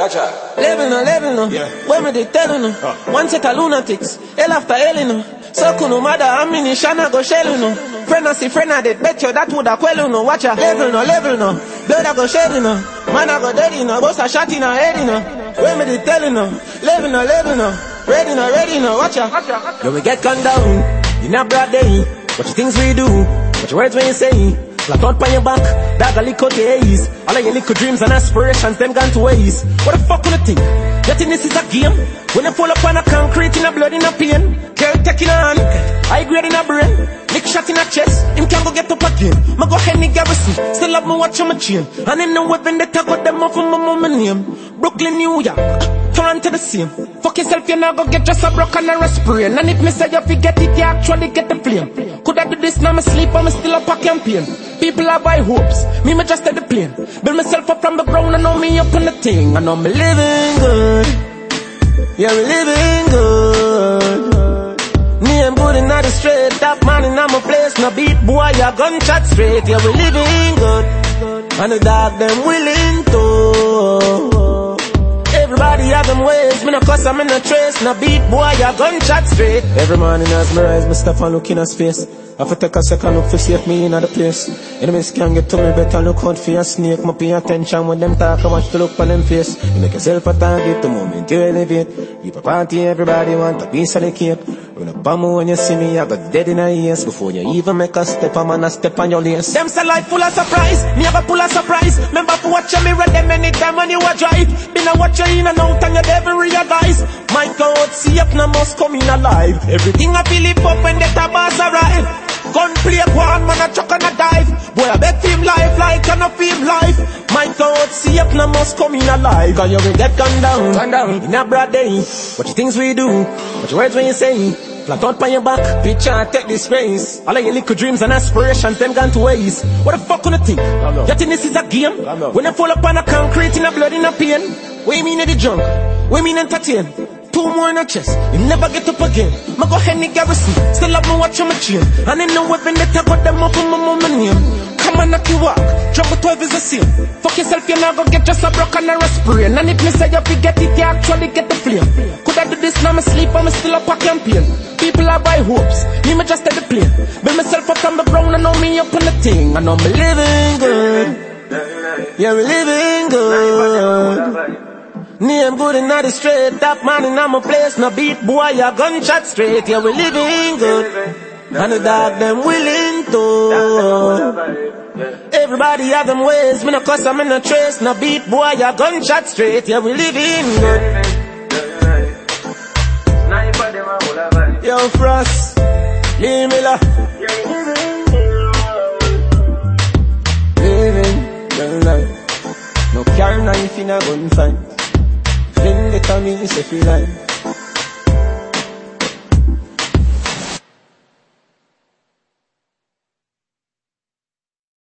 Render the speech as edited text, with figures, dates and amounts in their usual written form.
Gotcha. Living no. Yeah. When me they telling no. One set of lunatics, hell after hell no. So no matter how many shana go shell no. Friend I see friend I did bet you that would a quell no. Watch ya. Level no. Blood I go shed no. Man I go dead no. Boss a shot in a head no. When me they telling no. Living no. Ready no. Watch ya. Yo we get gunned down in a broad day. What you things we do? What your words when you say? Flat out on your back, dog a lick out your haze. All of your little dreams and aspirations, them gone to waste. What the fuck will you think? You think this is a game? When you fall upon a concrete in a blood in a pain. Girl taking a hand, high grade in a brain. Lick shot in a chest, him can't go get up again. Ma go Henny Garrison, still have me watch on my chain. And in the weapon they tag got them off of my mama name. Brooklyn, New York, Toronto the same. Fuck yourself, you not go get just a broke and a sprain. And if me say you forget it, you actually get the flame. Could I do this now, me sleep, but me still up a campaign. People are by hopes, me just at the plane. Build myself up from the ground, I know me up on the thing. I know me living good, yeah we living good. Me I'm good in the straight, top man in my place. No beat boy, ya gunshot straight. Yeah we living good, and the dog them willing to. Everybody have them ways, me no cuss, I'm in a trace. No beat boy, ya gunshot straight. Every morning as me rise, me step and look in a space. I have to take a second look for save me in the place. Enemies can't get to me, better look out for your snake. Me pay attention when them talk, I want to look on them face. You make yourself a target the moment you elevate. Keep a party, everybody want a piece of the cake. Run up on me when you see me, I got dead in a ears. Before you even make a step, I'm gonna step on your lace. Them say life full of surprise, me have a full of surprise. Remember to watch your mirror them anytime when you a drive. Been a watch you in and out and you never realize. My God, see if no must come in alive. Everything I feel it up when the tabas arrive. Gun play one man a chuck and a dive. Boy I bet him life like an up him life. My God, see if no must come in alive. Cause you will get gunned down in a broad day. What you things we do? What your words when you say? Flat out on your back, picture take this space. All of your little dreams and aspirations, them gone to waste. What the fuck will you think? You think this is a game? When you fall upon a concrete in a blood in a pain. What you mean in the junk? What you mean entertain? 2 more in a chest, you never get up again. Ma go Henny Garrison, still have me watch on my chain. And in the weapon they tag got them off of my mama name. Come on, knock you walk, trouble 12 is the same. Fuck yourself, you not go get just a broke and a sprain. And if me say you forget it, you actually get the flame. Could I do this now, me sleep, I'm still up a campaign. People are by hopes, me just at the plane. Build myself up from the ground, I know me up on the thing. I know me living good, yeah we living good. Name good in the straight, top man in my place. No beat boy, ya gunshot straight. Yeah, we living good, and the dog them willing to. Everybody have them ways, me no cuss, I'm in a trace. No beat boy, ya gunshot straight. Yeah, we living good. Yo Frost, Lee Miller, living good life. No car, knife in a gunfight. Fling the tummy, it's a free line.